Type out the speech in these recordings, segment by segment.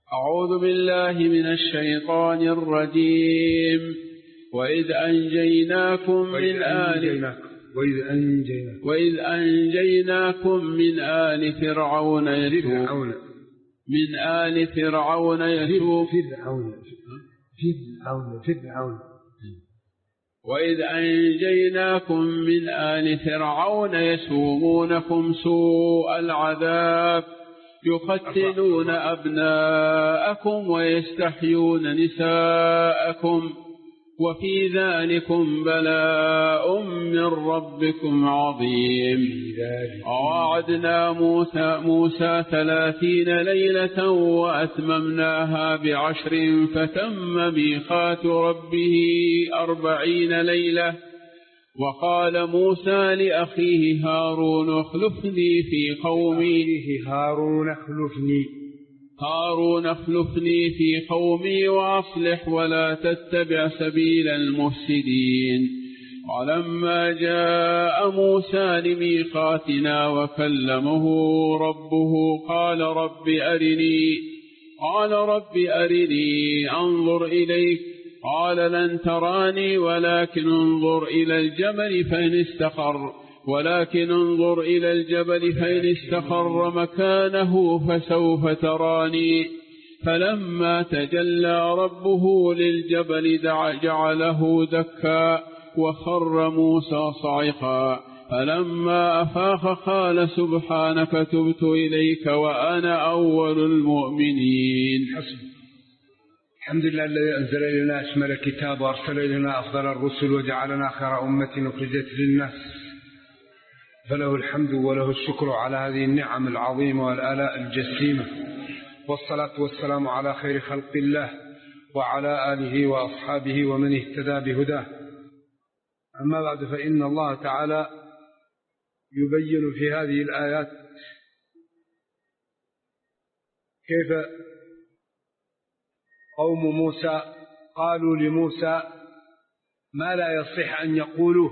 أعوذ بالله من الشيطان الرجيم. وإذ أنجيناكم من آل فرعون يسومونكم سوء العذاب يقتلون أبناءكم ويستحيون نساءكم وفي ذلكم بلاء من ربكم عظيم. ووعدنا موسى 30 ليلة وأتممناها ب10 فتم ميقات ربه 40 ليلة. وقال موسى لأخيه هارون اخلفني في قومي وأصلح ولا تتبع سبيل المفسدين. ولما جاء موسى لميقاتنا وكلمه ربه قال رب أرني أنظر إليك. قال لن تراني ولكن انظر إلى الجبل فإن استقر مكانه فسوف تراني. فلما تجلى ربه للجبل جعله دكا وخر موسى صعقا. فلما أفاق قال سبحانك تبت إليك وأنا أول المؤمنين. الحمد لله الذي أنزل إلينا أشمل الكتاب وأرسل إلينا أفضل الرسل وجعلنا خير أمة أخرجت للناس، فله الحمد وله الشكر على هذه النعم العظيمة والآلاء الجسيمة، والصلاة والسلام على خير خلق الله وعلى آله وأصحابه ومن اهتدى بهداه. أما بعد، فإن الله تعالى يبين في هذه الآيات كيف قوم موسى قالوا لموسى ما لا يصح أن يقولوه.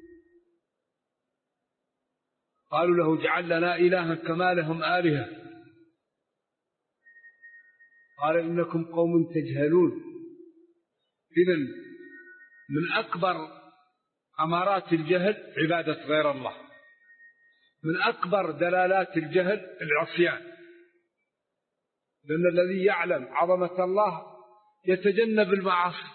قالوا له اجعل لنا إلها كما لهم آلهة. قال إنكم قوم تجهلون. إذن من أكبر أمارات الجهل عبادة غير الله، من أكبر دلالات الجهل العصيان، لأن الذي يعلم عظمة الله يتجنب المعاصي.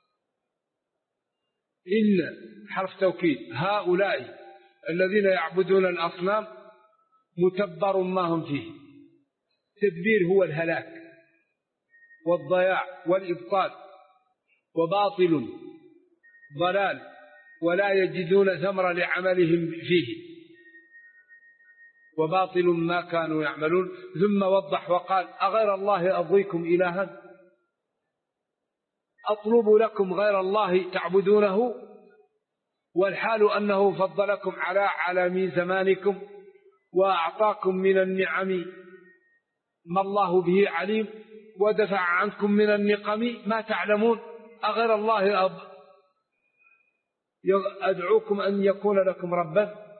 إن حرف توكيد هؤلاء الذين يعبدون الأصنام متبر ما هم فيه. تدبير هو الهلاك والضياع والإبطال، وباطل ضلال ولا يجدون ثمر لعملهم فيه، وباطل ما كانوا يعملون. ثم وضح وقال أغير الله أبغيكم إلها أطلب لكم غير الله تعبدونه، والحال أنه فضلكم على عالمي زمانكم وأعطاكم من النعم ما الله به عليم ودفع عنكم من النقم ما تعلمون. أغير الله أدعوكم أن يكون لكم ربا.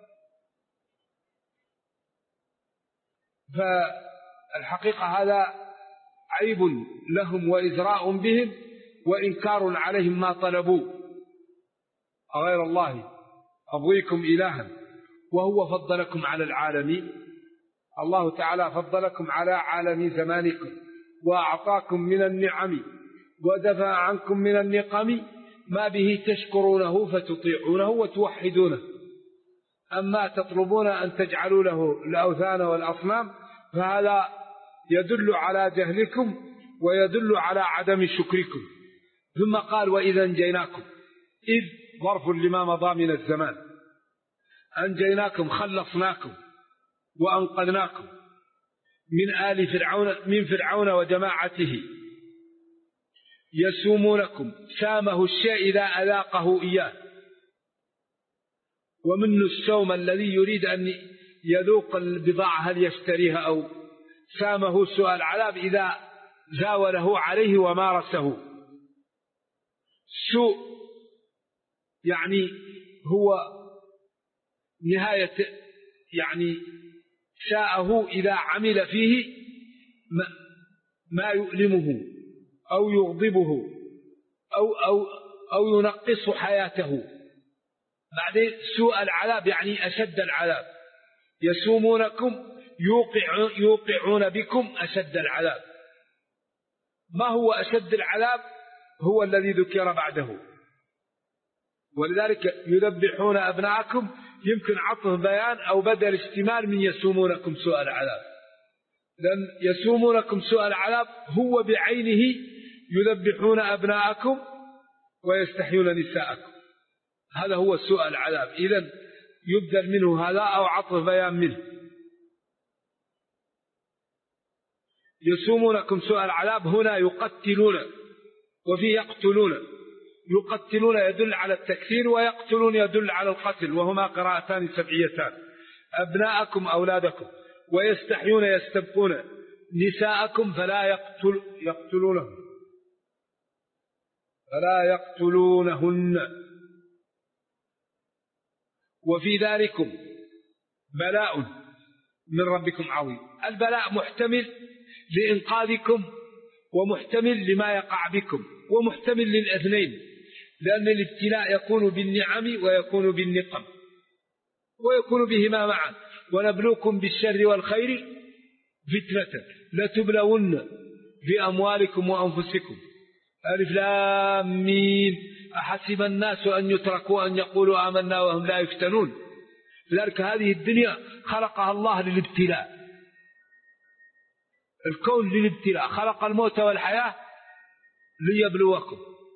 فالحقيقة هذا عيب لهم وإزراء بهم وإنكار عليهم ما طلبوا. أغير الله أبغيكم إلها وهو فضلكم على العالمين. الله تعالى فضلكم على عالم زمانكم وأعطاكم من النعم ودفع عنكم من النقم ما به تشكرونه فتطيعونه وتوحدونه. أما تطلبون أن تجعلوا له الأوثان والأصنام فهذا يدل على جهلكم ويدل على عدم شكركم. ثم قال وإذا أنجيناكم، إذ ظرف لما مضى من الزمان، أنجيناكم خلصناكم وأنقذناكم من فرعون وجماعته يسومونكم سامه الشيء إذا أذاقه إياه، ومن السوم الذي يريد أن يذوق البضاعة هل يشتريها، أو سامه سوء العذاب إذا زاوله عليه ومارسه. سوء يعني هو نهاية، يعني ساءه إذا عمل فيه ما يؤلمه أو يغضبه أو ينقص حياته. بعدين سوء العذاب يعني أشد العذاب. يسومونكم يوقعون بكم أشد العذاب. ما هو أشد العذاب؟ هو الذي ذكر بعده. ولذلك يذبحون أبناءكم يمكن عطف بيان أو بدل اشتمال من يسومونكم سوء العذاب، لأن يسومونكم سوء العذاب هو بعينه يذبحون أبناءكم ويستحيون نساءكم، هذا هو سوء العذاب. إذن يبدل منه هذا أو عطف بيان منه. يسومونكم سوء العذاب هنا يقتلون، وفي يقتلون. يقتلون يدل على التكثير، ويقتلون يدل على القتل، وهما قراءتان سبعيتان. أبناءكم أولادكم، ويستحيون يستبقون نساءكم فلا يقتلونهن. وفي ذلكم بلاء من ربكم عظيم. البلاء محتمل لإنقاذكم، ومحتمل لما يقع بكم، ومحتمل للأثنين، لأن الابتلاء يكون بالنعم ويكون بالنقم، ويكون بهما معا. ونبلوكم بالشر والخير فتنة لتبلون بأموالكم وأنفسكم. ألف لام ميم. أحسب الناس أن يتركوا أن يقولوا آمنا وهم لا يفتنون. لذلك هذه الدنيا خلقها الله للابتلاء، الكون للابتلاء. خلق الموت والحياة ليبلوكم.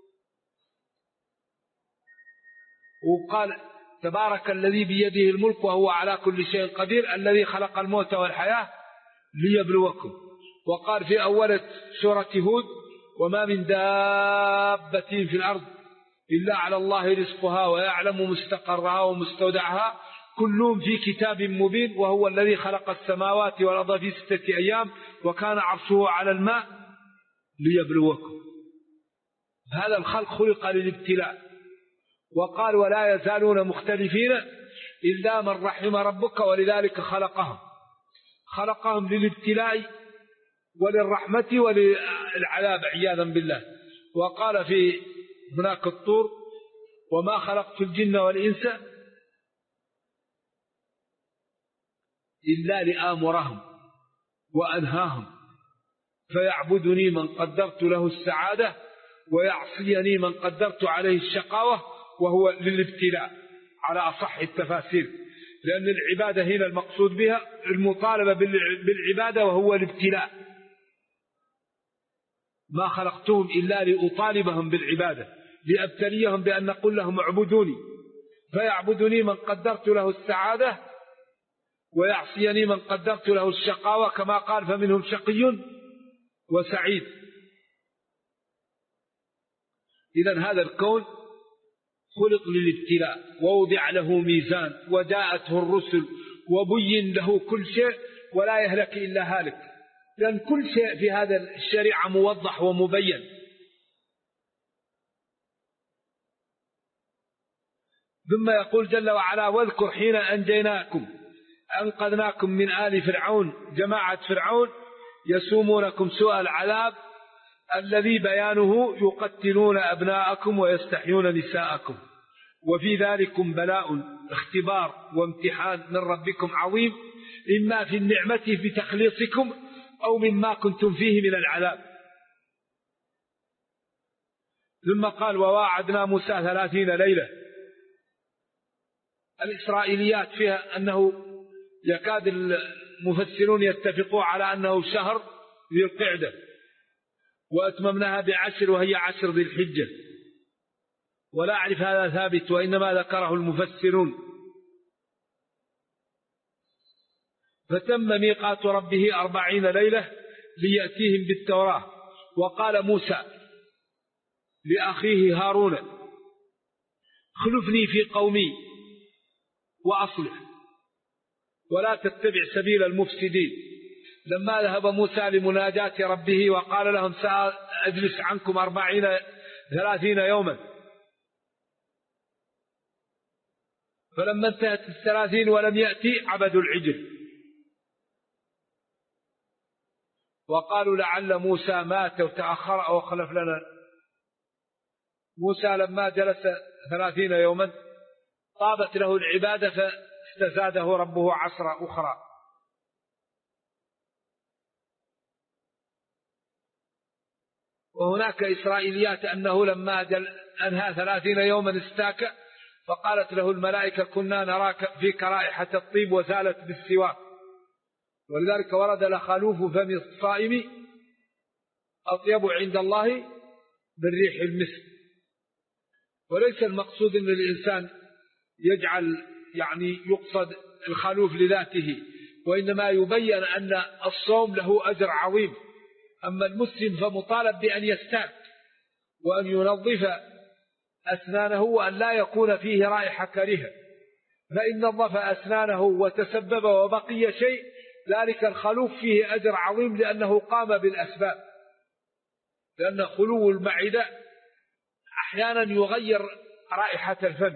وقال تبارك الذي بيده الملك وهو على كل شيء قدير، الذي خلق الموت والحياة ليبلوكم. وقال في أول سورة هود وما من دابة في الأرض إلا على الله رزقها ويعلم مستقرها ومستودعها كلهم في كتاب مبين، وهو الذي خلق السماوات والأرض في 6 أيام وكان عرشه على الماء ليبلوكم. هذا الخلق خلق للابتلاء. وقال ولا يزالون مختلفين إلا من رحم ربك، ولذلك خلقهم للابتلاء وللرحمة وللعذاب عياذا بالله. وقال في هناك الطور وما خلقت الجن والإنس إلا لآمرهم وأنهاهم فيعبدني من قدرت له السعادة ويعصيني من قدرت عليه الشقاوة، وهو للابتلاء على أصح التفاسير، لأن العبادة هنا المقصود بها المطالبة بالعبادة وهو الابتلاء. ما خلقتهم إلا لأطالبهم بالعبادة، لأبتليهم بأن نقول لهم اعبدوني فيعبدني من قدرت له السعادة ويعصيني من قدرت له الشقاوة، كما قال فمنهم شقي وسعيد. إذن هذا الكون خلق للابتلاء، ووضع له ميزان وجاءته الرسل وبين له كل شيء، ولا يهلك إلا هالك، لأن كل شيء في هذا الشريعة موضح ومبين. ثم يقول جل وعلا واذكر حين أنقذناكم من آل فرعون، جماعة فرعون، يسومونكم سوء العذاب الذي بيانه يقتلون أبناءكم ويستحيون نساءكم. وفي ذلكم بلاء، اختبار وامتحان من ربكم عظيم، إما في النعمة بتخليصكم أو مما كنتم فيه من العذاب. ثم قال وواعدنا موسى 30 ليلة. الإسرائيليات فيها أنه يكاد المفسرون يتفقوا على أنه شهر ذي القعدة، وأتممناها ب10 وهي 10 ذي الحجة، ولا أعرف هذا ثابت، وإنما ذكره المفسرون. فتم ميقات ربه 40 ليلة ليأتيهم بالتوراة. وقال موسى لأخيه هارون خلفني في قومي وأصلح ولا تتبع سبيل المفسدين. لما ذهب موسى لمناجاة ربه وقال لهم سأجلس عنكم 30 يوما، فلما انتهت 30 ولم يأتي عبدوا العجل. وقالوا لعل موسى مات وتأخر أو خلف لنا. موسى لما جلس 30 يوما طابت له العبادة فاستزاده ربه 10 أخرى. وهناك إسرائيليات أنه لما أنهى 30 يوما استاك، فقالت له الملائكة كنا نراك فيك رائحة الطيب وزالت بالسواك. ولذلك ورد لخلوف فم الصائم أطيب عند الله من ريح المسك. وليس المقصود أن الإنسان يجعل يقصد الخلوف لذاته، وإنما يبين أن الصوم له أجر عظيم. أما المسلم فمطالب بأن يستاك وأن ينظف أسنانه وأن لا يكون فيه رائحة كريهة، فإن نظف أسنانه وتسبب وبقي شيء ذلك الخلوف فيه أجر عظيم، لأنه قام بالأسباب، لأن خلو المعدة أحيانا يغير رائحة الفم.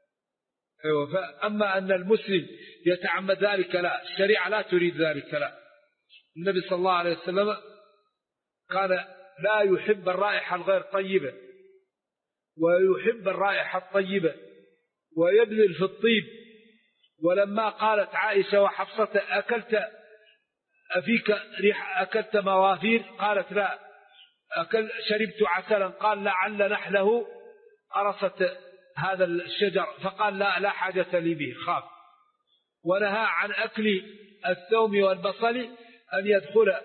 أما أن المسلم يتعمد ذلك لا، الشريعة لا تريد ذلك لا. النبي صلى الله عليه وسلم كان لا يحب الرائحة الغير طيبة ويحب الرائحة الطيبة ويبذل في الطيب. ولما قالت عائشة وحفصة أكلت أفيك ريح أكلت موافير، قالت لا شربت عسلا، قال لعل نحله قرصت هذا الشجر، فقال لا حاجة لي به، خاف. ونهى عن أكل الثوم والبصل أن يدخل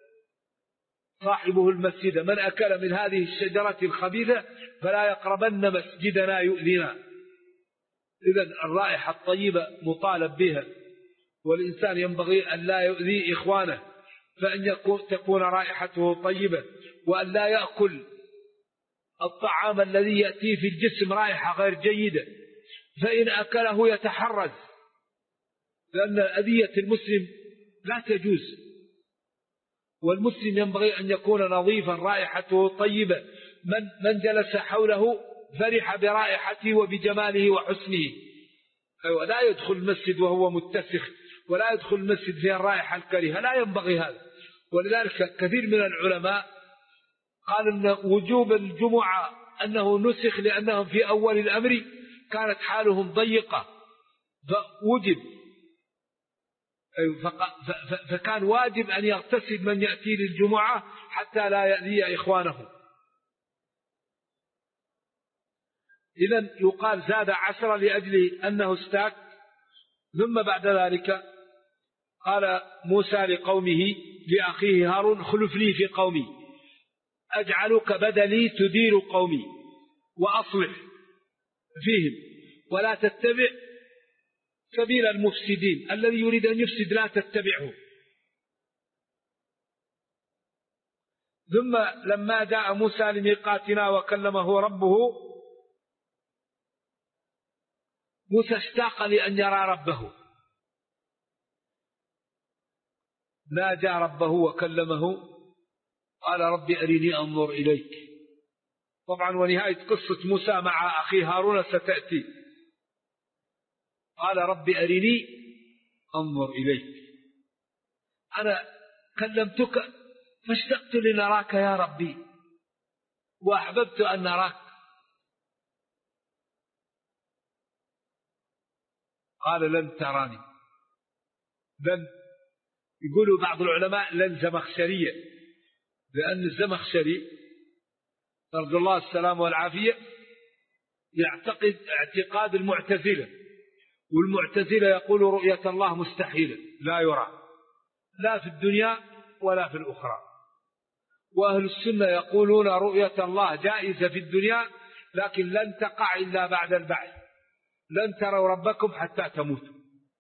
صاحبه المسجد، من أكل من هذه الشجرة الخبيثة فلا يقربن مسجدنا يؤذينا. إذن الرائحة الطيبة مطالب بها، والإنسان ينبغي أن لا يؤذي إخوانه، فأن تكون رائحته طيبة، وأن لا يأكل الطعام الذي يأتي في الجسم رائحة غير جيدة، فإن أكله يتحرز، لأن أذية المسلم لا تجوز. والمسلم ينبغي أن يكون نظيفا رائحته طيبة، من جلس حوله فرح برائحته وبجماله وحسنه. لا يدخل المسجد وهو متسخ، ولا يدخل المسجد فيه الرائحة الكريهة، لا ينبغي هذا. ولذلك كثير من العلماء قال أن وجوب الجمعة أنه نسخ لأنهم في أول الأمر كانت حالهم ضيقة فوجب، فكان واجب أن يغتسل من يأتي للجمعة حتى لا يأذي إخوانه. إذن يقال زاد 10 لأجل أنه استاك. ثم بعد ذلك قال موسى لقومه لأخيه هارون خلف لي في قومي أجعلك بدلي تدير قومي وأصلح فيهم ولا تتبع سبيل المفسدين، الذي يريد أن يفسد لا تتبعه. ثم لما جاء موسى لميقاتنا وكلمه ربه، موسى اشتاق لأن يرى ربه، ناجى ربه وكلمه قال رب أرني أنظر إليك. طبعا ونهاية قصة موسى مع أخي هارون ستأتي. قال رب أرني أنظر إليك، أنا كلمتك فاشتقت لنراك يا ربي وأحببت أن نراك. قال لن تراني، لن يقولوا بعض العلماء لن زمخشرية، لأن الزمخشري نرجو الله السلام والعافية يعتقد اعتقاد المعتزلة، والمعتزلة يقول رؤية الله مستحيلة لا يرى لا في الدنيا ولا في الأخرى، وأهل السنة يقولون رؤية الله جائزة في الدنيا لكن لن تقع إلا بعد البعث، لن تروا ربكم حتى تموتوا.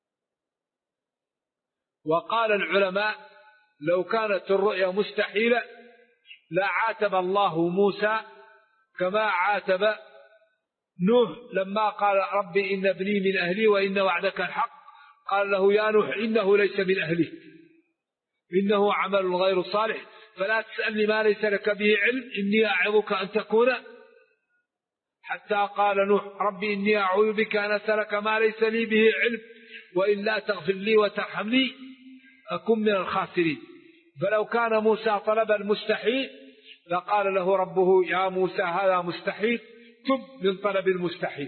وقال العلماء لو كانت الرؤيا مستحيلة لعاتب الله موسى كما عاتب نوح لما قال ربي إن ابني من أهلي وإن وعدك الحق، قال له يا نوح إنه ليس من أهلك إنه عمل غير صالح فلا تسألني ما ليس لك به علم إني أعظك أن تكون، حتى قال نوح ربي إني أعوذ بك أن أسألك ما ليس لي به علم وإلا تغفر لي وترحمني أكن من الخاسرين. فلو كان موسى طلب المستحيل لقال له ربه يا موسى هذا مستحيل، تب من طلب المستحيل.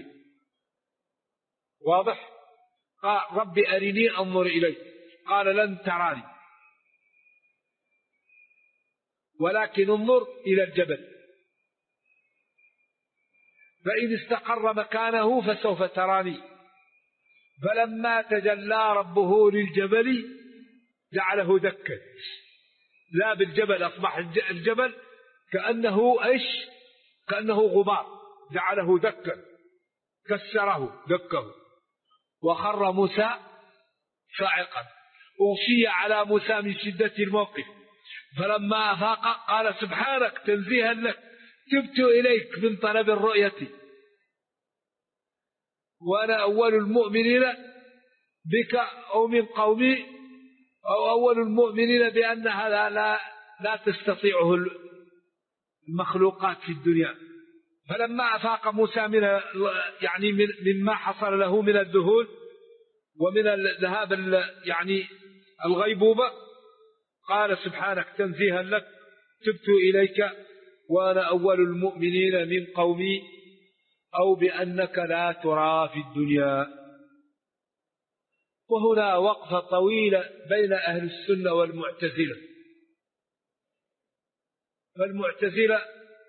واضح؟ قال رب أرني أنظر إليك، قال لن تراني ولكن انظر إلى الجبل فإن استقر مكانه فسوف تراني. فلما تجلى ربه للجبل جعله دكا، لا بالجبل أصبح الجبل كأنه إيش؟ كأنه غبار، جعله دكا، كسره دكه، وخر موسى صاعقا. أغشي على موسى من شدة الموقف، فلما أفاق قال سبحانك تنزيها لك، تبت إليك من طلب الرؤية وأنا أول المؤمنين بك أو من قومي، أو أول المؤمنين بأن هذا لا تستطيعه المخلوقات في الدنيا. فلما أفاق موسى مما حصل له من الذهول ومن الذهاب الغيبوبة، قال سبحانك تنزيها لك، تبت إليك وأنا أول المؤمنين من قومي، أو بأنك لا ترى في الدنيا. وهنا وقفة طويلة بين أهل السنة والمعتزلة. فالمعتزلة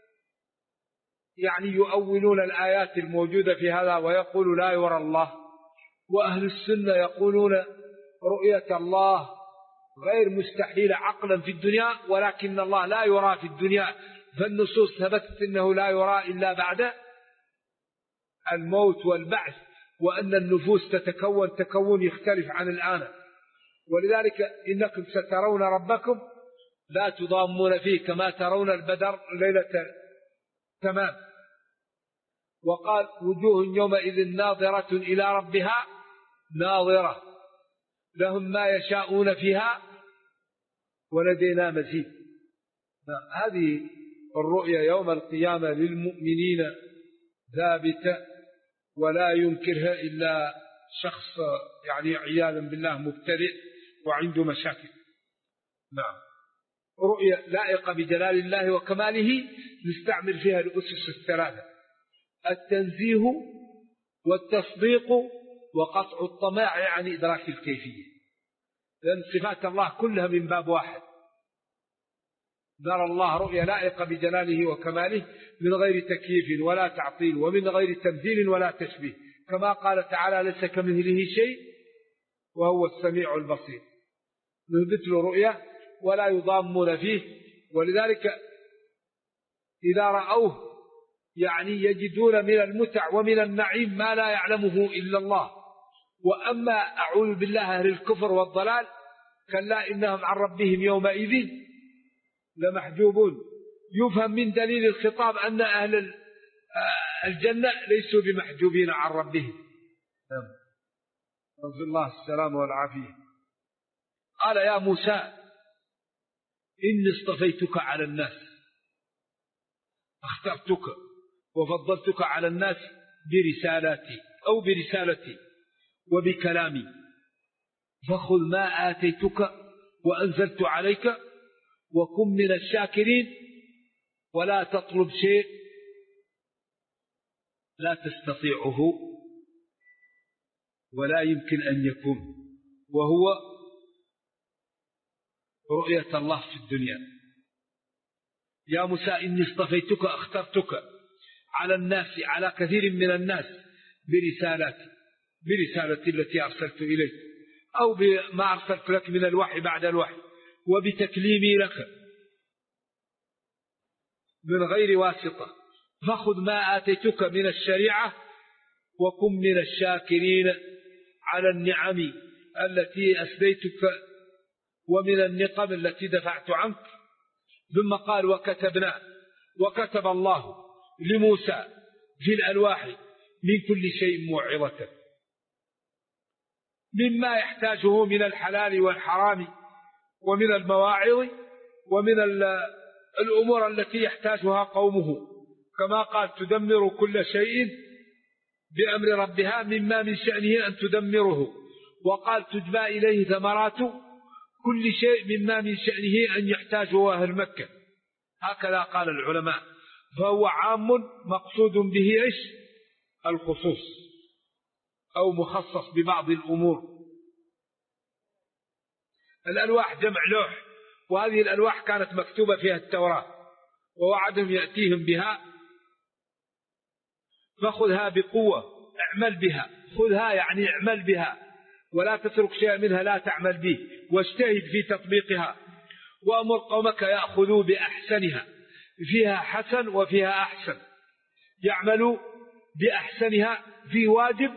يؤولون الآيات الموجودة في هذا ويقول لا يرى الله، وأهل السنة يقولون رؤية الله غير مستحيلة عقلا في الدنيا، ولكن الله لا يرى في الدنيا، فالنصوص ثبتت أنه لا يرى إلا بعد الموت والبعث، وأن النفوس تكون يختلف عن الآن. ولذلك إنكم سترون ربكم لا تضامون فيه كما ترون البدر ليلة تمام. وقال وجوه يومئذ ناظرة إلى ربها ناظرة، لهم ما يشاءون فيها ولدينا مزيد. هذه الرؤيا يوم القيامة للمؤمنين ثابتة ولا ينكرها إلا شخص عياذا بالله مبتدئ وعنده مشاكل. نعم، رؤيا لائقة بجلال الله وكماله نستعمل فيها الأسس الثلاثة: التنزيه والتصديق وقطع الطماع عن إدراك الكيفية، لأن صفات الله كلها من باب واحد. نرى الله رؤيا لائقة بجلاله وكماله من غير تكييف ولا تعطيل ومن غير تمثيل ولا تشبيه، كما قال تعالى ليس كمثله شيء وهو السميع البصير. نثبت له رؤيا ولا يضامون فيه. ولذلك إذا رأوه يجدون من المتع ومن النعيم ما لا يعلمه إلا الله. وأما أعوذ بالله أهل الكفر والضلال كلا إنهم عن ربهم يومئذ لمحجوبون. يفهم من دليل الخطاب أن أهل الجنة ليسوا بمحجوبين عن ربهم. رضي الله السلام والعافية. قال يا موسى إني اصطفيتك على الناس، اخترتك وفضلتك على الناس برسالاتي أو برسالتي وبكلامي، فخذ ما آتيتك وأنزلت عليك وكن من الشاكرين، ولا تطلب شيء لا تستطيعه ولا يمكن أن يكون، وهو رؤية الله في الدنيا. يا موسى إني اصطفيتك اخترتك على الناس، على كثير من الناس، برسالتي التي أرسلت إليك أو بما أرسلت لك من الوحي بعد الوحي، وبتكليمي لك من غير واسطة. فخذ ما آتيتك من الشريعة وكن من الشاكرين على النعم التي أسديتك ومن النقم التي دفعت عنك. ثم قال وكتب الله لموسى في الألواح من كل شيء موعظة، مما يحتاجه من الحلال والحرام ومن المواعظ ومن الأمور التي يحتاجها قومه، كما قال تدمر كل شيء بأمر ربها مما من شأنه أن تدمره. وقال تجبى إليه ثمرات كل شيء مما من شأنه أن يحتاجه أهل مكة، هكذا قال العلماء. فهو عام مقصود به إيش؟ الخصوص، أو مخصص ببعض الأمور. الألواح جمع لوح، وهذه الألواح كانت مكتوبة فيها التوراة، ووعدهم يأتيهم بها، فخذها بقوة، اعمل بها، خذها يعني اعمل بها، ولا تترك شيئا منها لا تعمل به، واجتهد في تطبيقها، وأمر قومك يأخذوا بأحسنها، فيها حسن وفيها أحسن، يعملوا بأحسنها، فيه واجب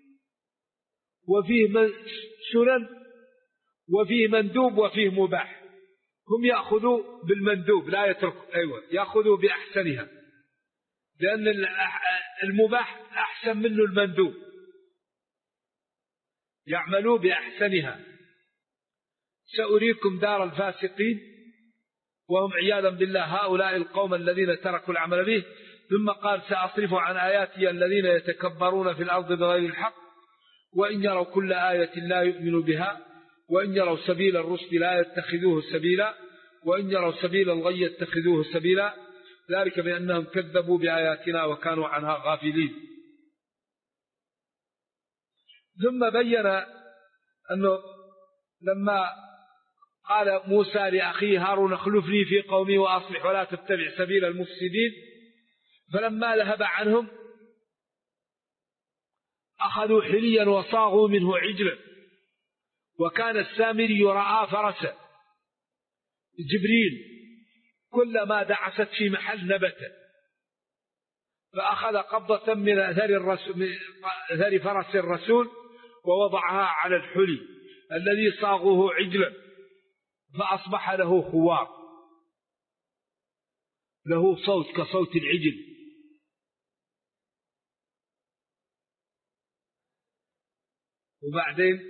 وفيه سنن وفيه مندوب وفيه مباح. هم يأخذوا بالمندوب لا يتركوا، يأخذوا بأحسنها، لأن المباح أحسن منه المندوب. يعملوا بأحسنها. سأريكم دار الفاسقين، وهم عياذا بالله هؤلاء القوم الذين تركوا العمل به. ثم قال سأصرف عن آياتي الذين يتكبرون في الأرض بغير الحق وإن يروا كل آية لا يؤمنوا بها وإن يروا سبيل الرشد لا يتخذوه سبيلا وإن يروا سبيل الغي يتخذوه سبيلا، ذلك بأنهم كذبوا بآياتنا وكانوا عنها غافلين. ثم بين أنه لما قال موسى لأخيه هارون اخلفني في قومي وأصلح ولا تتبع سبيل المفسدين، فلما ذهب عنهم أخذوا حليا وصاغوا منه عجلا، وكان السامري رأى فرسا جبريل كلما دعست في محل نبت، فأخذ قبضة من أثر فرس الرسول ووضعها على الحلي الذي صاغوه عجلا، فأصبح له خوار، له صوت كصوت العجل. وبعدين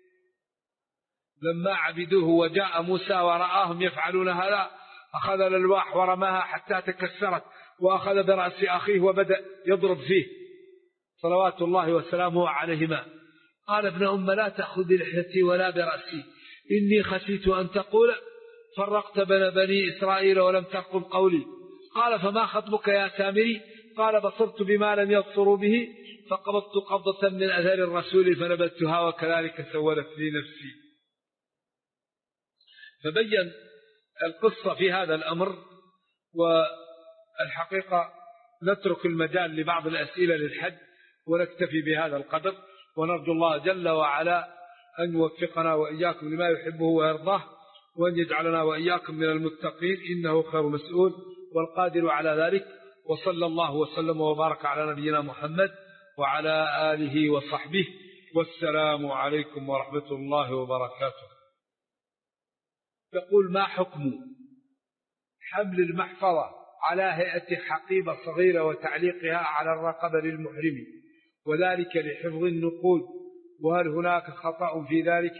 لما عبدوه وجاء موسى ورآهم يفعلون هذا أخذ الألواح ورماها حتى تكسرت، وأخذ برأس أخيه وبدأ يضرب فيه صلوات الله وسلامه عليهما. قال ابن أم لا تأخذ بلحيتي ولا برأسي إني خشيت أن تقول فرقت بين بني إسرائيل ولم تقل قولي. قال فما خطبك يا سامري؟ قال بصرت بما لم يبصروا به فقبضت قبضة من أثر الرسول فنبذتها وكذلك سولت لي نفسي. فبين القصة في هذا الأمر. والحقيقة نترك المجال لبعض الأسئلة للحج ونكتفي بهذا القدر، ونرجو الله جل وعلا أن يوفقنا وإياكم لما يحبه ويرضاه، وأن يجعلنا وإياكم من المتقين إنه خير مسؤول والقادر على ذلك. وصلى الله وسلم وبارك على نبينا محمد وعلى آله وصحبه، والسلام عليكم ورحمة الله وبركاته. يقول ما حكم حمل المحفظة على هيئة حقيبة صغيرة وتعليقها على الرقبة للمحرم وذلك لحفظ النقود، وهل هناك خطأ في ذلك؟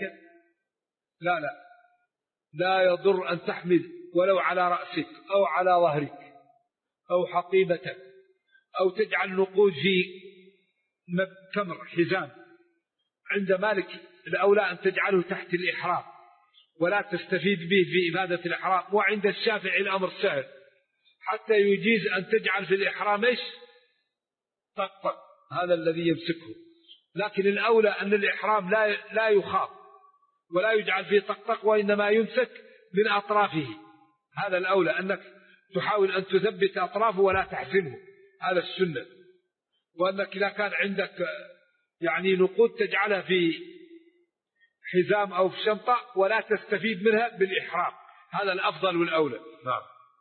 لا يضر أن تحمل ولو على رأسك أو على ظهرك أو حقيبتك، أو تجعل نقود في كمر حزام. عند مالك الأولى أن تجعله تحت الإحرام ولا تستفيد به في إبادة الإحرام، وعند الشافعي الأمر سهل حتى يجيز أن تجعل في الإحرام إيش؟ طقطق، هذا الذي يمسكه. لكن الأولى أن الإحرام لا يخاف ولا يجعل فيه طقطق، وإنما يمسك من أطرافه. هذا الأولى، أنك تحاول أن تثبت أطرافه ولا تحزمه، هذا السنة. وأنك إذا كان عندك يعني نقود تجعلها في حزام أو في شنطة ولا تستفيد منها بالإحرام، هذا الأفضل والأولى. نعم.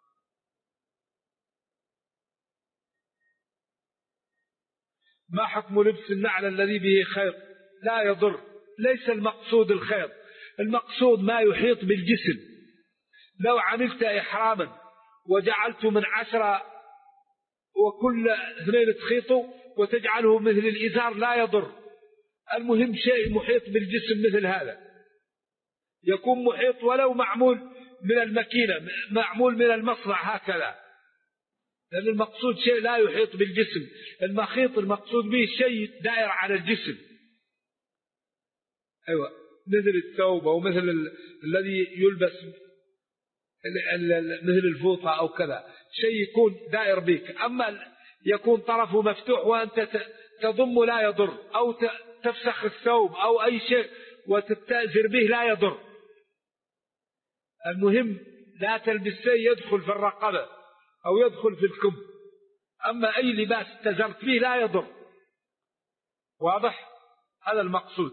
ما حكم لبس النعل الذي به خيط؟ لا يضر، ليس المقصود الخيط، المقصود ما يحيط بالجسم. لو عملت إحراما وجعلت من 10 وكل 2 تخيطوا وتجعله مثل الإزار لا يضر. المهم شيء محيط بالجسم مثل هذا، يكون محيط ولو معمول من الماكينة، معمول من المصنع هكذا، لأن المقصود شيء لا يحيط بالجسم. المخيط المقصود به شيء دائر على الجسم. مثل الثوب أو مثل الذي يلبس مثل الفوطة أو كذا، شيء يكون دائر بك. أما يكون طرفه مفتوح وأنت تضم لا يضر، أو تفسخ الثوب أو أي شيء وتتأثر به لا يضر. المهم لا تلبس شيء يدخل في الرقبة أو يدخل في الكم. أما أي لباس تزرت فيه لا يضر. واضح؟ هذا المقصود.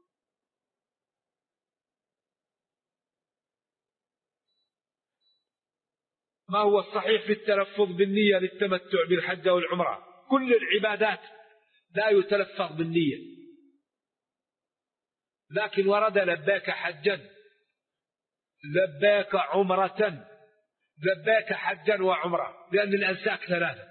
ما هو الصحيح في التلفظ بالنية للتمتع بالحج والعمرة؟ كل العبادات لا يتلفظ بالنية، لكن ورد لباك حجا، لباك عمرة، لباك حجا وعمرة، لأن الأنساك ثلاثة.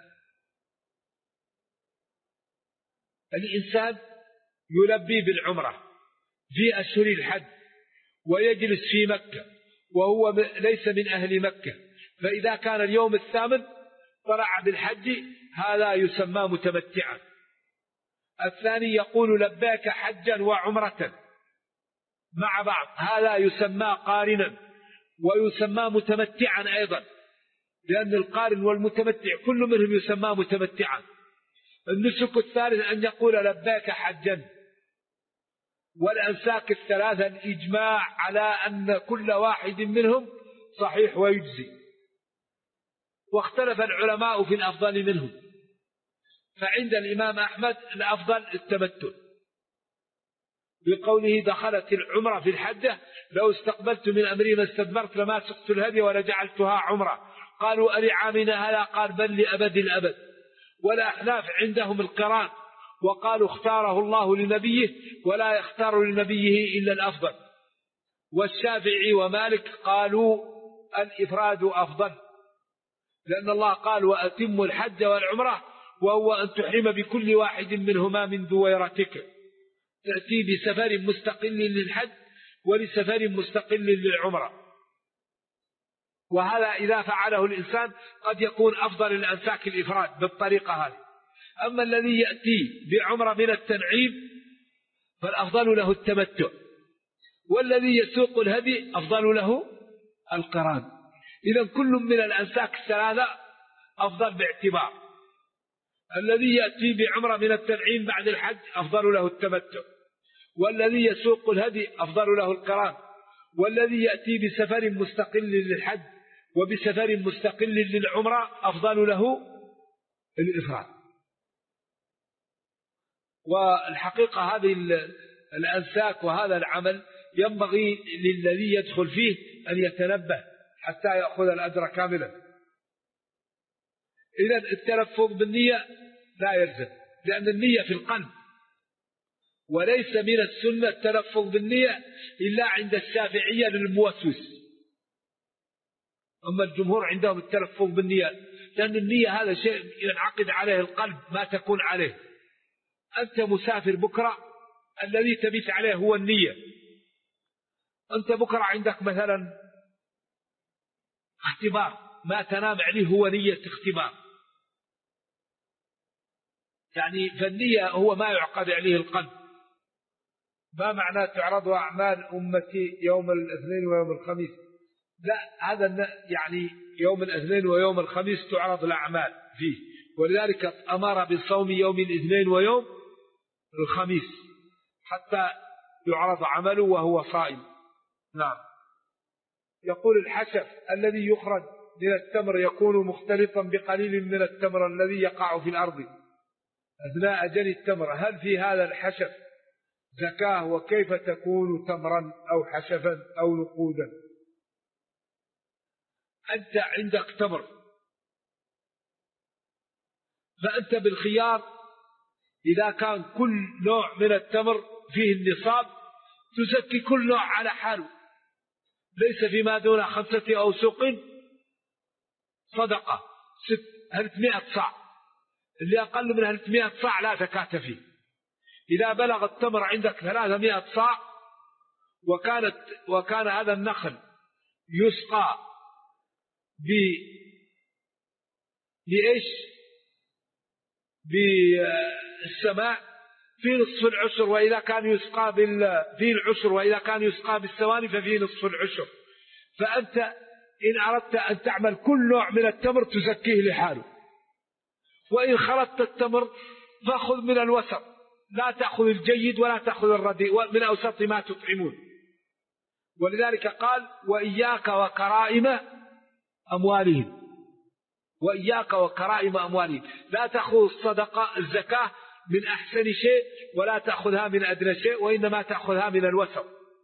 الإنسان يلبي بالعمرة في أشهر الحج ويجلس في مكة وهو ليس من أهل مكة، فإذا كان اليوم الثامن طلع بالحج هذا يسمى متمتعا. الثاني يقول لباك حجا وعمرة مع بعض، هذا يسمى قارنا ويسمى متمتعا أيضا، لأن القارن والمتمتع كل منهم يسمى متمتعا. النسك الثالث أن يقول لباك حجا. والأنساك الثلاثة الإجماع على أن كل واحد منهم صحيح ويجزي، واختلف العلماء في الأفضل منهم. فعند الإمام أحمد الأفضل التمتع، بقوله دخلت العمرة في الحجة لو استقبلت من أمري ما استدبرت لما سقت الهدي ولجعلتها عمرة. قالوا ألعامنا هذا؟ قال بل لأبد الأبد. والأحناف عندهم القران، وقالوا اختاره الله لنبيه ولا يختار لنبيه إلا الأفضل. والشافعي ومالك قالوا الإفراد أفضل، لأن الله قال وأتموا الحج والعمرة، وهو أن تحرم بكل واحد منهما من دويرتك، تأتي بسفر مستقل للحج ولسفر مستقل للعمرة. وهذا إذا فعله الإنسان قد يكون أفضل الأنساك الإفراد بالطريقة هذه. أما الذي يأتي بعمرة من التنعيم فالأفضل له التمتع، والذي يسوق الهدي أفضل له القران. إذا كل من الأنساك الثلاثة أفضل باعتبار. الذي يأتي بعمرة من التنعيم بعد الحج أفضل له التمتع، والذي يسوق الهدي أفضل له القران، والذي يأتي بسفر مستقل للحج وبسفر مستقل للعمرة أفضل له الإفراد. والحقيقة هذه الأنساك وهذا العمل ينبغي للذي يدخل فيه أن يتنبه حتى يأخذ الأجر كاملا. إذن التلفظ بالنية لا يلزم، لأن النية في القلب، وليس من السنة التلفظ بالنية إلا عند الشافعية للموسوس. أما الجمهور عندهم التلفظ بالنية، لأن النية هذا شيء ينعقد عليه القلب ما تكون عليه. أنت مسافر بكرة، الذي تبيت عليه هو النية. أنت بكرة عندك مثلا اختبار، ما تنام عليه هو نية اختبار، يعني فالنية هو ما يعقد عليه القلب. ما معنى تعرض أعمال أمتي يوم الاثنين ويوم الخميس؟ لا، هذا يعني يوم الاثنين ويوم الخميس تعرض الأعمال فيه، ولذلك أمر بالصوم يوم الاثنين ويوم الخميس حتى يعرض عمله وهو صائم. نعم. يقول الحشف الذي يخرج من التمر يكون مختلطا بقليل من التمر الذي يقع في الأرض أثناء جني التمر، هل في هذا الحشف زكاة؟ وكيف تكون تمرا أو حشفا أو نقودا؟ أنت عندك تمر، فأنت بالخيار إذا كان كل نوع من التمر فيه النصاب تزكي كل نوع على حاله، ليس فيما دون 5 أوسق صدقة 600 صاع، اللي أقل من 600 صاع لا زكاة فيه. إذا بلغ التمر عندك 300 صاع وكان هذا النخل يسقى بالسماء، في نصف العشر، وإذا كان يسقى في العشر، وإذا كان يسقى بالثواني ففي نصف العشر. فأنت إن أردت أن تعمل كل نوع من التمر تزكيه لحاله، وإن خلطت التمر فأخذ من الوسط، لا تأخذ الجيد ولا تأخذ الرديء، من أوسط ما تطعمون. ولذلك قال وإياك وكرائم أموالهم، وإياك وكرائم أموالهم، لا تأخذ الصدقة الزكاة من أحسن شيء ولا تأخذها من أدنى شيء، وإنما تأخذها من الوسط.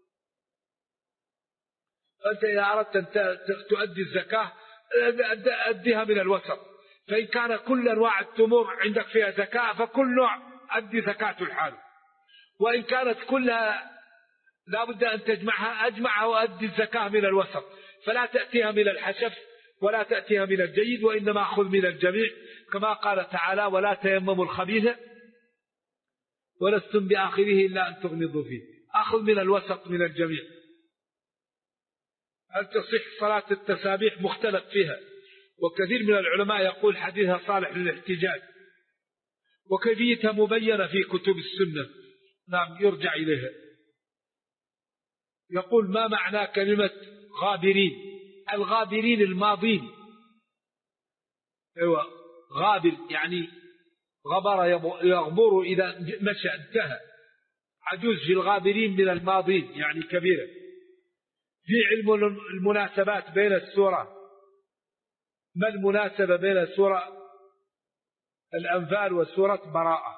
أنت إذا أردت أن تؤدي الزكاة أديها من الوسط، فإن كان كل أنواع التمور عندك فيها زكاة فكل نوع أدي زكاة الحال، وإن كانت كلها لا بد أن تجمعها أجمعها وأدي الزكاة من الوسط، فلا تأتيها من الحشف ولا تأتيها من الجيد، وإنما أخذ من الجميع، كما قال تعالى ولا تيمموا الخبيث ولستم بآخره إلا أن تغمضوا فيه، أخذ من الوسط من الجميع. هل تصح صلاة التسابيح؟ مختلف فيها، وكثير من العلماء يقول حديثها صالح للاحتجاج، وكيفيتها مبينة في كتب السنة، نعم يرجع إليها. يقول ما معنى كلمة غابرين؟ الغابرين الماضين، أيوة غابر يعني غبر يغبر إذا مشى انتهى، عجوز في الغابرين من الماضين يعني كبيرة. في علم المناسبات بين السورة، ما المناسبة بين سورة الأنفال وسورة براءة؟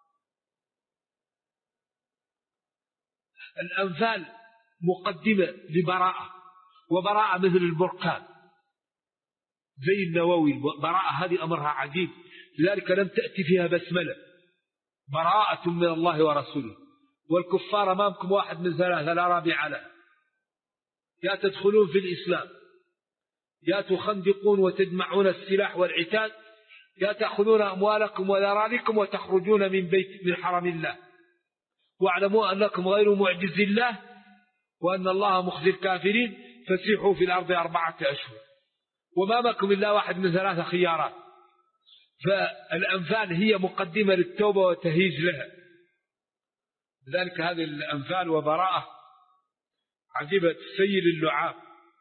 الأنفال مقدمة لبراءة، وبراءة مثل البركان زي النووي، براءة هذه أمرها عجيب، لذلك لم تأتي فيها بسملة، براءة من الله ورسوله. والكفار أمامكم واحد من ثلاثة لا رابع له، يا تدخلون في الإسلام، يا تخندقون وتجمعون السلاح والعتاد، يا تأخذون أموالكم وذراريكم وتخرجون من حرم الله، واعلموا أنكم غير معجز الله وأن الله مخزي الكافرين، فسيحوا في الأرض 4 أشهر، وما بكم إلا واحد من 3 خيارات. فالأنفال هي مقدمة للتوبة وتهيج لها، لذلك هذه الأنفال وبراءة عجيبة السيل اللعاب،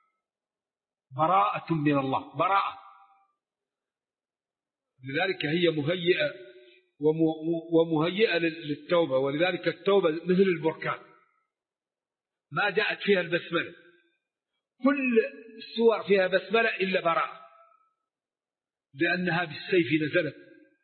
براءة من الله، براءة، لذلك هي مهيئة ومهيئة للتوبة. ولذلك التوبة مثل البركان ما جاءت فيها البسملة، كل السور فيها بسملة إلا براءة، لأنها بالسيف نزلت.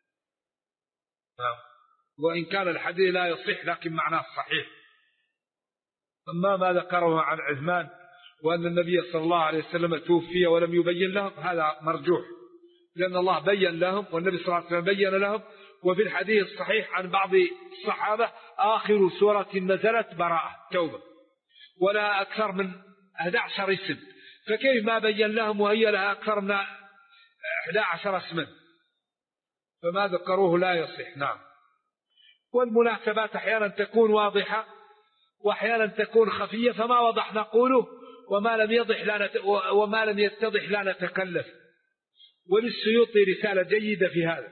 وإن كان الحديث لا يصح لكن معناه صحيح. أما ما ذكره عن عثمان وأن النبي صلى الله عليه وسلم توفي ولم يبين لهم، هذا مرجوح، لأن الله بين لهم والنبي صلى الله عليه وسلم بين لهم. وفي الحديث الصحيح عن بعض الصحابة آخر سورة نزلت براءة توبة، ولا أكثر من 11 اسم، فكيف ما بين لهم وهي لها أكثر من 11 اسما؟ فما ذكروه لا يصح. نعم. والمناسبات أحيانا تكون واضحة وأحيانا تكون خفية، فما وضح نقوله وما لم يتضح لا نتكلف. وللسيوطي رسالة جيدة في هذا،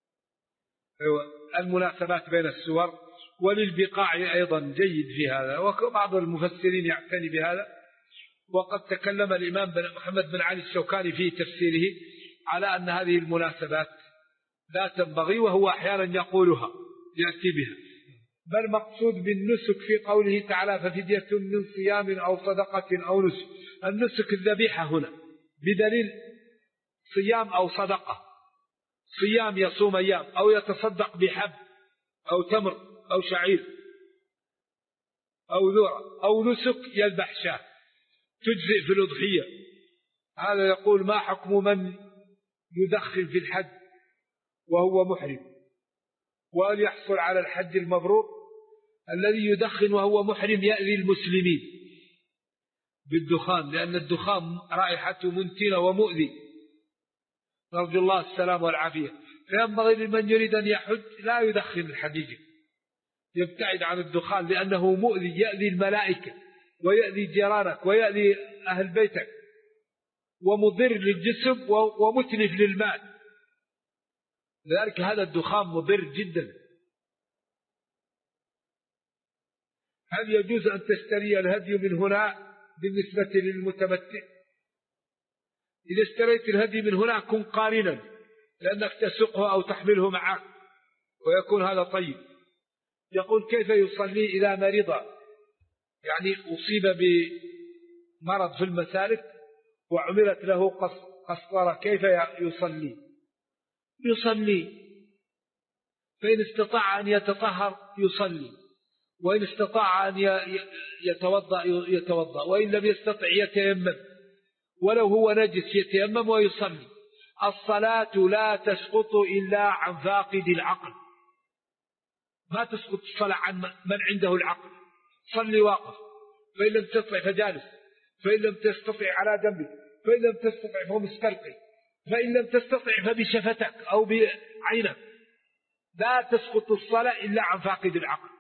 المناسبات بين السور، وللبقاع أيضا جيد في هذا، وبعض المفسرين يعتني بهذا. وقد تكلم الإمام محمد بن علي الشوكاني في تفسيره على أن هذه المناسبات لا تنبغي، وهو أحيانا يقولها يأتي بها. بل مقصود بالنسك في قوله تعالى ففدية من صيام أو صدقة أو نسك، النسك الذبيحة هنا بدليل صيام أو صدقة، صيام يصوم أيام، أو يتصدق بحب أو تمر أو شعير أو ذرة، أو نسك يذبح شاة تجزئ في الأضحية. هذا يقول ما حكم من يدخن في الحج وهو محرم؟ وأن يحصل على الحج المبرور؟ الذي يدخن وهو محرم يأذي المسلمين بالدخان، لأن الدخان رائحته منتنة ومؤذي، نرجو الله السلام والعافية. فينبغي لمن يريد أن يحج لا يدخن الحديقة، يبتعد عن الدخان لأنه مؤذي، يأذي الملائكة ويأذي جيرانك ويأذي أهل بيتك، ومضر للجسم ومتلف للمال، لذلك هذا الدخان مضر جدا. هل يجوز أن تشتري الهدي من هنا بالنسبة للمتمتع؟ إذا اشتريت الهدي من هنا كن قارنا، لأنك تسوقه أو تحمله معك ويكون هذا طيب. يقول كيف يصلي إذا مرض، يعني أصيب بمرض في المسالك وعملت له قسطرة، كيف يصلي؟ يصلي، فإن استطاع أن يتطهر يصلي، وإن استطاع أن يتوضأ يتوضأ، وإن لم يستطع يتيمم، ولو هو نجس يتيمم ويصلي. الصلاة لا تسقط إلا عن فاقد العقل، ما تسقط الصلاة عن من عنده العقل. صلي واقف، فإن لم تستطع فجالس، فإن لم تستطع على جنبك، فإن لم تستطع فهو مستلقي، فإن لم تستطع فبشفتك أو بعينك. لا تسقط الصلاة إلا عن فاقد العقل.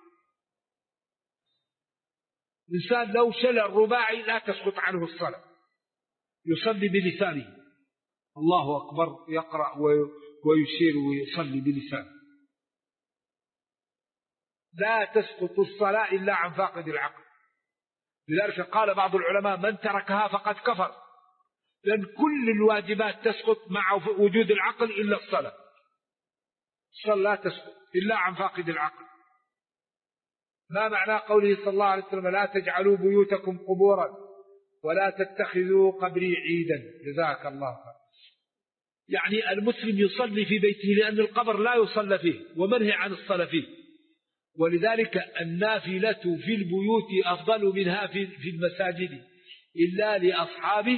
الإنسان لو شل الرباعي لا تسقط عنه الصلاة، يصلي بلسانه، الله أكبر، يقرأ ويشير ويصلي بلسانه. لا تسقط الصلاة إلا عن فاقد العقل. لذلك قال بعض العلماء من تركها فقد كفر، لأن كل الواجبات تسقط مع وجود العقل إلا الصلاة. الصلاة لا تسقط إلا عن فاقد العقل. ما معنى قوله صلى الله عليه وسلم لا تجعلوا بيوتكم قبورا ولا تتخذوا قبري عيدا؟ جزاك الله خير. يعني المسلم يصلي في بيته، لأن القبر لا يصلى فيه ومنهي عن الصلاة فيه، ولذلك النافلة في البيوت أفضل منها في المساجد إلا لأصحاب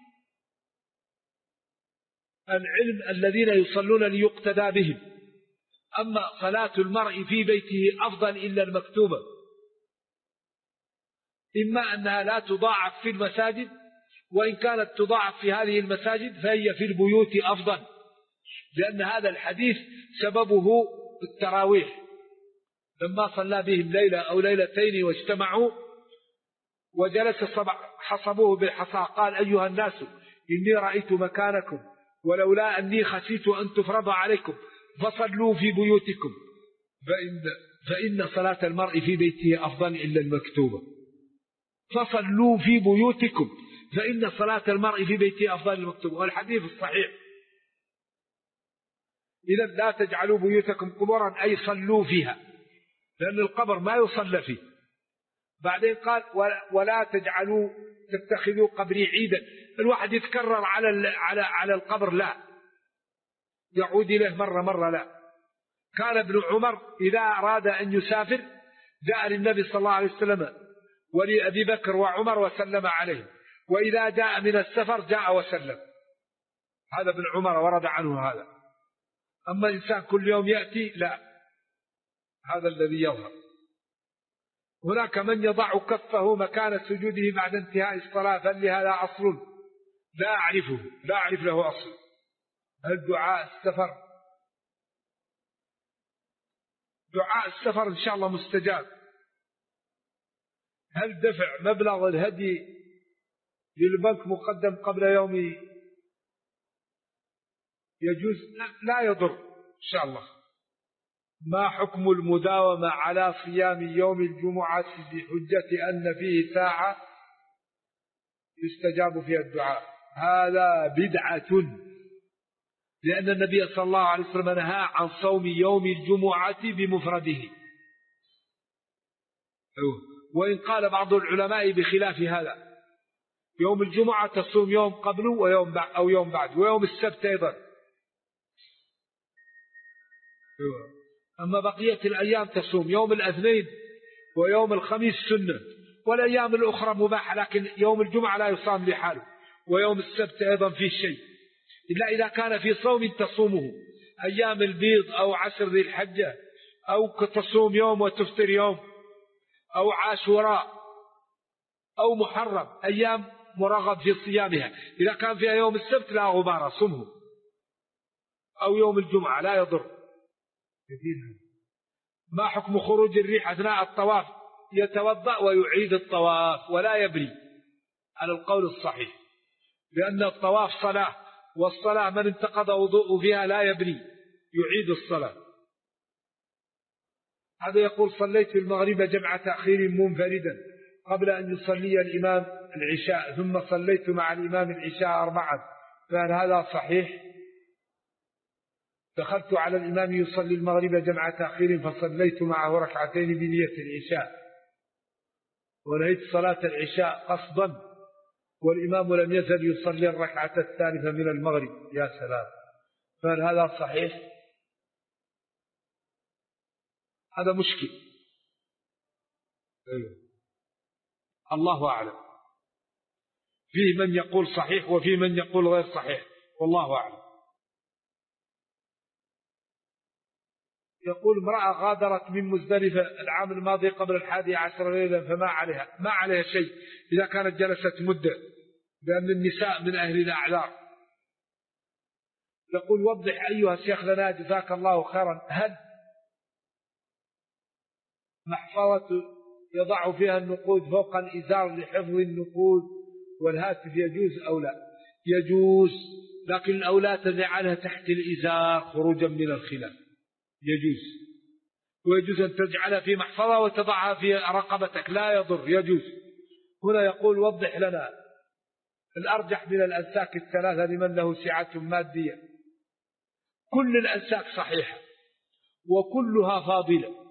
العلم الذين يصلون ليقتدى بهم. أما صلاة المرء في بيته أفضل إلا المكتوبة، إما أنها لا تضاعف في المساجد، وإن كانت تضاعف في هذه المساجد فهي في البيوت أفضل، لأن هذا الحديث سببه التراويح، لما صلى بهم ليلة أو ليلتين واجتمعوا وجلس حصبوه بالحصى قال أيها الناس إني رأيت مكانكم ولولا أني خشيت أن تفرض عليكم فصلوا في بيوتكم فإن صلاة المرء في بيته أفضل إلا المكتوبة. فصلوا في بيوتكم فإن صلاة المرء في بيته أفضل المكتوبة، والحديث الصحيح. إذا لا تجعلوا بيوتكم قبورا أي صلوا فيها، لأن القبر ما يصلى فيه. بعدين قال ولا تجعلوا تتخذوا قبري عيدا، الواحد يتكرر على القبر، لا يعود إليه مرة لا. كان ابن عمر إذا أراد أن يسافر جاء للنبي صلى الله عليه وسلم ولأبي بكر وعمر وسلم عليه، وإذا جاء من السفر جاء وسلم. هذا ابن عمر ورد عنه هذا. أما الإنسان كل يوم يأتي لا، هذا الذي يظهر. هناك من يضع كفه مكان سجوده بعد انتهاء الصلاة، فلهذا أصل لا أعرف له أصل. هل دعاء السفر إن شاء الله مستجاب. هل دفع مبلغ الهدي للبنك مقدم قبل يوم يجوز؟ لا يضر إن شاء الله. ما حكم المداومة على صيام يوم الجمعة بحجة أن فيه ساعة يستجاب فيها الدعاء؟ هذا بدعة، لأن النبي صلى الله عليه وسلم نهى عن صوم يوم الجمعة بمفرده، وإن قال بعض العلماء بخلاف هذا. يوم الجمعة تصوم يوم قبله ويوم بعد أو يوم بعد، ويوم السبت أيضا. أما بقية الأيام تصوم يوم الاثنين ويوم الخميس سنة، والأيام الأخرى مباحة، لكن يوم الجمعة لا يصام لحاله، ويوم السبت أيضا فيه شيء، إلا إذا كان في صوم تصومه أيام البيض أو عشر ذي الحجة، أو تصوم يوم وتفطر يوم، أو عاشوراء أو محرم، أيام مرغب في صيامها. إذا كان فيها يوم السبت لا غبار صمه، أو يوم الجمعة لا يضر. ما حكم خروج الريح أثناء الطواف؟ يتوضأ ويعيد الطواف ولا يبري على القول الصحيح، لأن الطواف صلاة، والصلاة من انتقض وضوء فيها لا يبري، يعيد الصلاة. هذا يقول صليت المغرب جمع تأخير منفردا قبل أن يصلي الإمام العشاء، ثم صليت مع الإمام العشاء 4، فهل هذا صحيح؟ دخلت على الإمام يصلي المغرب جمع تأخير فصليت معه ركعتين بنية العشاء، ونهيت صلاة العشاء قصدا، والإمام لم يزل يصلي الركعة الثالثة من المغرب. يا سلام، فهل هذا صحيح؟ هذا مشكل. الله أعلم، فيه من يقول صحيح وفيه من يقول غير صحيح، والله أعلم. يقول امرأة غادرت من مزدلفة العام الماضي قبل 11 ليلة، فما عليها؟ ما عليها شيء إذا كانت جلست مدة، لأن النساء من أهل الأعذار. يقول وضح أيها الشيخ لنا جزاك الله خيرا، هل محفظة يضع فيها النقود فوق الإزار لحفظ النقود والهاتف يجوز أو لا؟ يجوز، لكن الأولى تجعلها تحت الإزار خروجا من الخلاف، يجوز. ويجوز أن تجعلها في محفظة وتضعها في رقبتك، لا يضر، يجوز. هنا يقول وضح لنا الأرجح من الأنساك الثلاثة لمن له سعة مادية. كل الأنساك صحيحة وكلها فاضلة،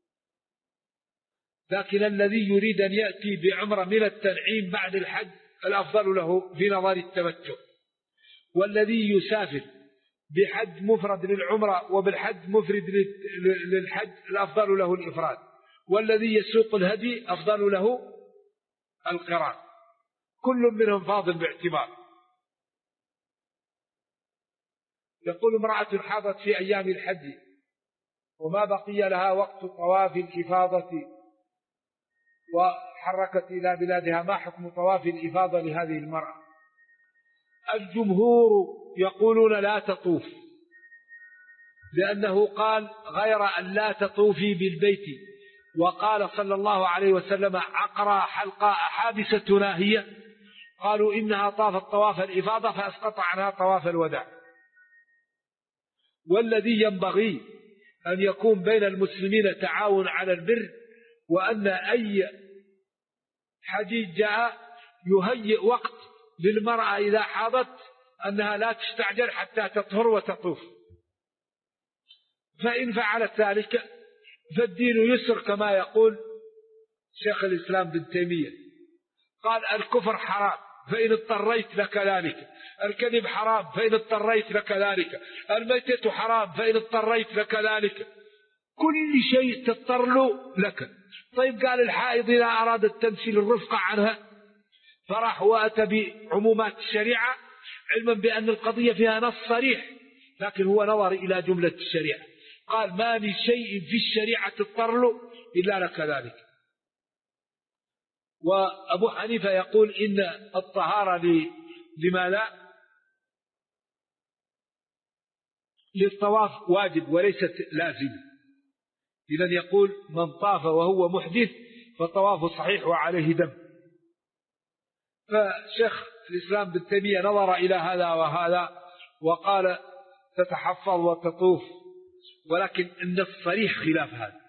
لكن الذي يريد أن يأتي بعمرة من التنعيم بعد الحج الأفضل له في نظر التمتع، والذي يسافر بحج مفرد للعمرة وبالحج مفرد للحج الأفضل له الإفراد، والذي يسوق الهدي أفضل له القران، كل منهم فاضل باعتبار. يقول امرأة حاضت في أيام الحج وما بقي لها وقت طواف الإفاضة وحركت إلى بلادها، ما حكم طواف الإفاضة لهذه المرأة؟ الجمهور يقولون لا تطوف، لأنه قال غير أن لا تطوفي بالبيت، وقال صلى الله عليه وسلم عقرى حلقاء حابسة ناهية، قالوا إنها طافت طواف الإفاضة فأسقط عنها طواف الوداع. والذي ينبغي أن يكون بين المسلمين تعاون على البر، وأن أي حجيج جاء يهيئ وقت للمرأة إذا حاضت أنها لا تستعجل حتى تطهر وتطوف، فإن فعلت ذلك فالدين يسر، كما يقول شيخ الإسلام بن تيمية، قال الكفر حرام فإن اضطريت لك ذلك، الكذب حرام فإن اضطريت لك ذلك، الميتة حرام فإن اضطريت لك ذلك، كل شيء تضطر له لك. طيب قال الحائض إذا أرادت تمثيل الرفقة عنها فراح وأتى بعمومات الشريعة، علما بأن القضية فيها نص صريح، لكن هو نظر إلى جملة الشريعة، قال ما من شيء في الشريعة تضطر له إلا لك ذلك. وأبو حنيفة يقول إن الطهارة لما لا للطواف واجب وليست لازمة، إذن يقول من طاف وهو محدث فطوافه صحيح وعليه دم. فشيخ الإسلام بن تيمية نظر إلى هذا وهذا وقال تتحفظ وتطوف، ولكن النص صريح خلاف هذا.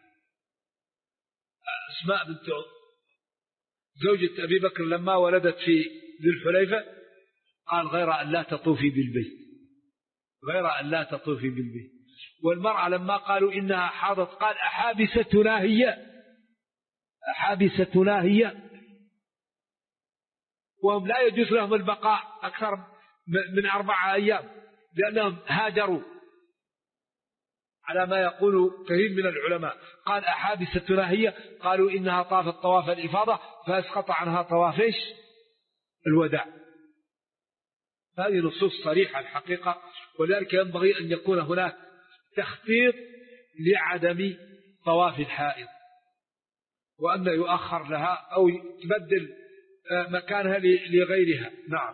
أسماء بنت زوجة أبي بكر لما ولدت في ذي الحليفة قال غير أن لا تطوفي بالبيت، غير أن لا تطوفي بالبيت. والمرأة لما قالوا إنها حاضت قال أحابستنا هي، أحابستنا هي، وهم لا يجوز لهم البقاء أكثر من 4 أيام لأنهم هاجروا على ما يقول كثير من العلماء. قال أحابستنا هي، قالوا إنها طافت طواف الإفاضة فأسقط عنها طواف الوداع. هذه نصوص صريحة الحقيقة، ولذلك ينبغي أن يكون هناك تخطيط لعدم طواف الحائض، وأن يؤخر لها أو تبدل مكانها لغيرها. نعم.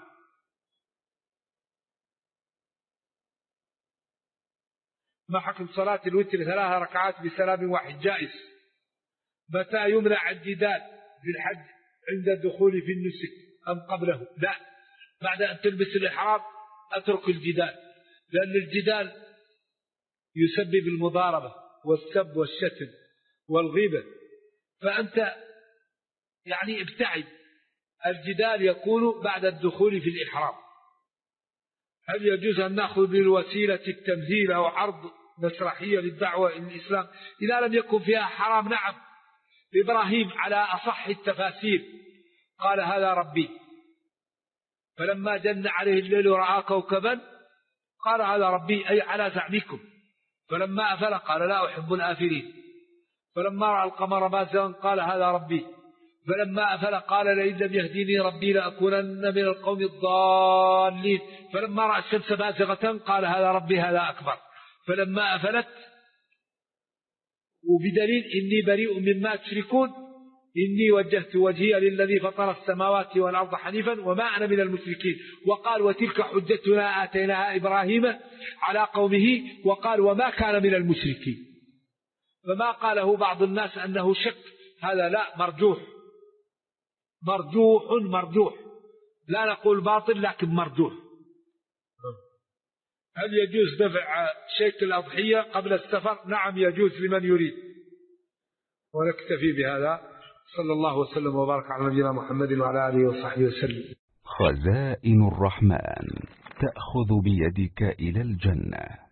ما حكم صلاة الوتر 3 ركعات بسلام واحد؟ جائز. متى يمنع الجدال في الحج؟ عند الدخول في النسك أم قبله؟ لا، بعد أن تلبس الإحرام أترك الجدال، لأن الجدال يسبب المضاربة والسب والشتم، والغيبة. فأنت يعني ابتعد. الجدال يكون بعد الدخول في الإحرام. هل يجوز أن نأخذ بالوسيلة التمثيل أو عرض مسرحية للدعوة إلى الإسلام إذا لم يكن فيها حرام؟ نعم. إبراهيم على أصح التفاسير قال هذا ربي، فلما جن عليه الليل رأى كوكبا قال هذا ربي، أي على زعمكم. فلما أفل قال لا أحب الآفلين. فلما رأى القمر بازغا قال هذا ربي. فلما أفل قال لئن لم يهديني ربي لأكونن من القوم الضالين. فلما رأى الشمس بازغة قال هذا ربي هذا أكبر. فلما أفلت، وبدليل إني بريء مما تشركون إني وجهت وجهي للذي فطر السماوات والأرض حنيفا وما أنا من المشركين. وقال وتلك حجتنا آتيناها إبراهيم على قومه، وقال وما كان من المشركين. فما قاله بعض الناس أنه شك، هذا لا، مرجوح مرجوح مرجوح، لا نقول باطل لكن مرجوح. هل يجوز دفع شيك الأضحية قبل السفر؟ نعم يجوز لمن يريد. ونكتفي بهذا. صلى الله وسلم وبارك على نبينا محمد وعلى آله وصحبه وسلم. خزائن الرحمن تأخذ بيدك إلى الجنة.